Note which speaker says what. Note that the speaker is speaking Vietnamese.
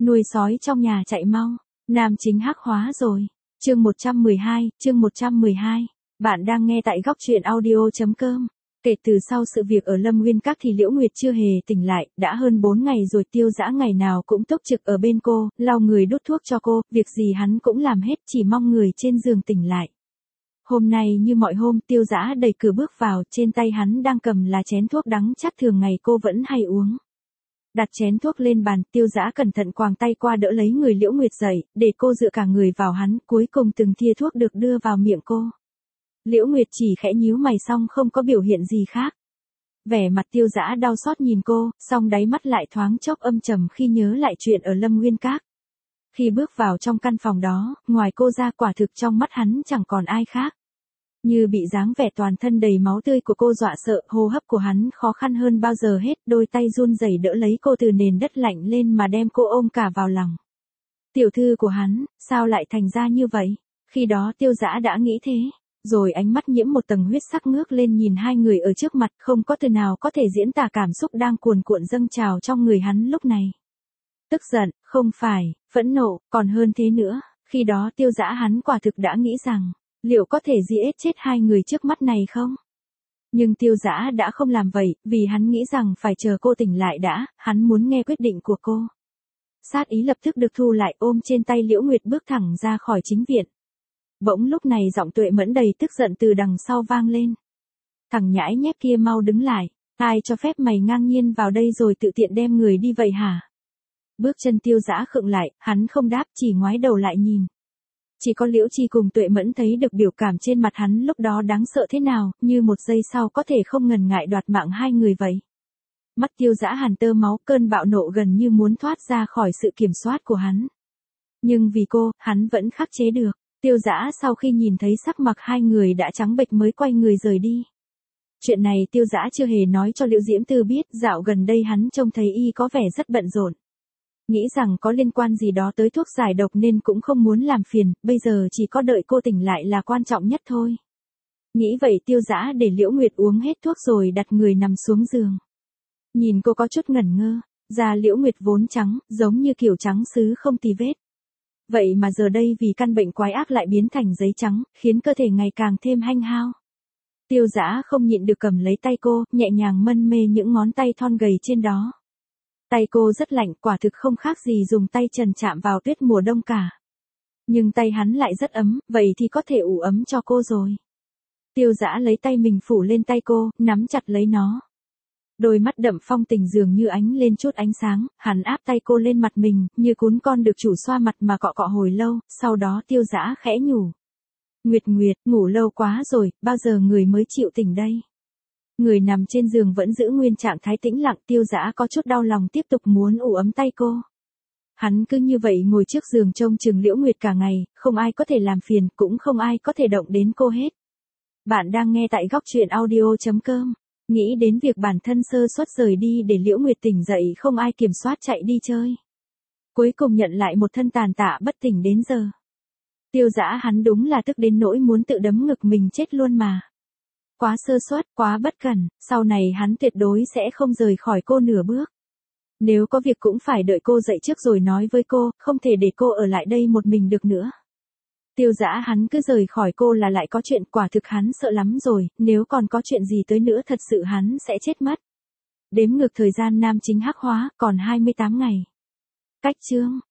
Speaker 1: Nuôi sói trong nhà chạy mau. Nam chính hắc hóa rồi. Chương 112. Bạn đang nghe tại góc truyện audio.com. Kể từ sau sự việc ở Lâm Nguyên Các thì Liễu Nguyệt chưa hề tỉnh lại, đã hơn 4 ngày rồi. Tiêu Dã ngày nào cũng túc trực ở bên cô, lau người đút thuốc cho cô, việc gì hắn cũng làm hết, chỉ mong người trên giường tỉnh lại. Hôm nay như mọi hôm, Tiêu Dã đẩy cửa bước vào, trên tay hắn đang cầm là chén thuốc đắng chát thường ngày cô vẫn hay uống. Đặt chén thuốc lên bàn, Tiêu Dã cẩn thận quàng tay qua đỡ lấy người Liễu Nguyệt dậy, để cô dựa cả người vào hắn, cuối cùng từng thìa thuốc được đưa vào miệng cô. Liễu Nguyệt chỉ khẽ nhíu mày xong không có biểu hiện gì khác. Vẻ mặt Tiêu Dã đau xót nhìn cô, song đáy mắt lại thoáng chốc âm trầm khi nhớ lại chuyện ở Lâm Nguyên Các. Khi bước vào trong căn phòng đó, ngoài cô ra quả thực trong mắt hắn chẳng còn ai khác. Như bị dáng vẻ toàn thân đầy máu tươi của cô dọa sợ, hô hấp của hắn khó khăn hơn bao giờ hết, đôi tay run rẩy đỡ lấy cô từ nền đất lạnh lên mà đem cô ôm cả vào lòng. Tiểu thư của hắn, sao lại thành ra như vậy? Khi đó Tiêu Dã đã nghĩ thế, rồi ánh mắt nhiễm một tầng huyết sắc ngước lên nhìn hai người ở trước mặt, không có từ nào có thể diễn tả cảm xúc đang cuồn cuộn dâng trào trong người hắn lúc này. Tức giận, không phải, phẫn nộ, còn hơn thế nữa, khi đó Tiêu Dã hắn quả thực đã nghĩ rằng, liệu có thể giết chết hai người trước mắt này không? Nhưng Tiêu Dã đã không làm vậy, vì hắn nghĩ rằng phải chờ cô tỉnh lại đã, hắn muốn nghe quyết định của cô. Sát ý lập tức được thu lại, ôm trên tay Liễu Nguyệt bước thẳng ra khỏi chính viện. Bỗng lúc này giọng Tuệ Mẫn đầy tức giận từ đằng sau vang lên. Thằng nhãi nhép kia mau đứng lại, ai cho phép mày ngang nhiên vào đây rồi tự tiện đem người đi vậy hả? Bước chân Tiêu Dã khựng lại, hắn không đáp, chỉ ngoái đầu lại nhìn. Chỉ có Liễu Chi cùng Tuệ Mẫn thấy được biểu cảm trên mặt hắn lúc đó đáng sợ thế nào, như một giây sau có thể không ngần ngại đoạt mạng hai người vậy. Mắt Tiêu Dã hàn tơ máu, cơn bạo nộ gần như muốn thoát ra khỏi sự kiểm soát của hắn. Nhưng vì cô, hắn vẫn khắc chế được. Tiêu Dã sau khi nhìn thấy sắc mặt hai người đã trắng bệch mới quay người rời đi. Chuyện này Tiêu Dã chưa hề nói cho Liễu Diễm Tư biết, dạo gần đây hắn trông thấy y có vẻ rất bận rộn. Nghĩ rằng có liên quan gì đó tới thuốc giải độc nên cũng không muốn làm phiền, bây giờ chỉ có đợi cô tỉnh lại là quan trọng nhất thôi. Nghĩ vậy Tiêu Dã để Liễu Nguyệt uống hết thuốc rồi đặt người nằm xuống giường. Nhìn cô có chút ngẩn ngơ, da Liễu Nguyệt vốn trắng, giống như kiểu trắng sứ không tì vết. Vậy mà giờ đây vì căn bệnh quái ác lại biến thành giấy trắng, khiến cơ thể ngày càng thêm hanh hao. Tiêu Dã không nhịn được cầm lấy tay cô, nhẹ nhàng mân mê những ngón tay thon gầy trên đó. Tay cô rất lạnh, quả thực không khác gì dùng tay trần chạm vào tuyết mùa đông cả. Nhưng tay hắn lại rất ấm, vậy thì có thể ủ ấm cho cô rồi. Tiêu Dã lấy tay mình phủ lên tay cô, nắm chặt lấy nó. Đôi mắt đậm phong tình dường như ánh lên chút ánh sáng, hắn áp tay cô lên mặt mình, như cún con được chủ xoa mặt mà cọ cọ hồi lâu, sau đó Tiêu Dã khẽ nhủ. Nguyệt Nguyệt, ngủ lâu quá rồi, bao giờ người mới chịu tỉnh đây? Người nằm trên giường vẫn giữ nguyên trạng thái tĩnh lặng, Tiêu Dã có chút đau lòng tiếp tục muốn ủ ấm tay cô. Hắn cứ như vậy ngồi trước giường trông chừng Liễu Nguyệt cả ngày, không ai có thể làm phiền, cũng không ai có thể động đến cô hết. Bạn đang nghe tại góc truyện audio.com. Nghĩ đến việc bản thân sơ suất rời đi để Liễu Nguyệt tỉnh dậy không ai kiểm soát chạy đi chơi. Cuối cùng nhận lại một thân tàn tạ bất tỉnh đến giờ. Tiêu Dã hắn đúng là tức đến nỗi muốn tự đấm ngực mình chết luôn mà. Quá sơ suất, quá bất cẩn, sau này hắn tuyệt đối sẽ không rời khỏi cô nửa bước. Nếu có việc cũng phải đợi cô dậy trước rồi nói với cô, không thể để cô ở lại đây một mình được nữa. Tiêu Dã hắn cứ rời khỏi cô là lại có chuyện, quả thực hắn sợ lắm rồi, nếu còn có chuyện gì tới nữa thật sự hắn sẽ chết mất. Đếm ngược thời gian nam chính hắc hóa, còn 28 ngày. Cách chương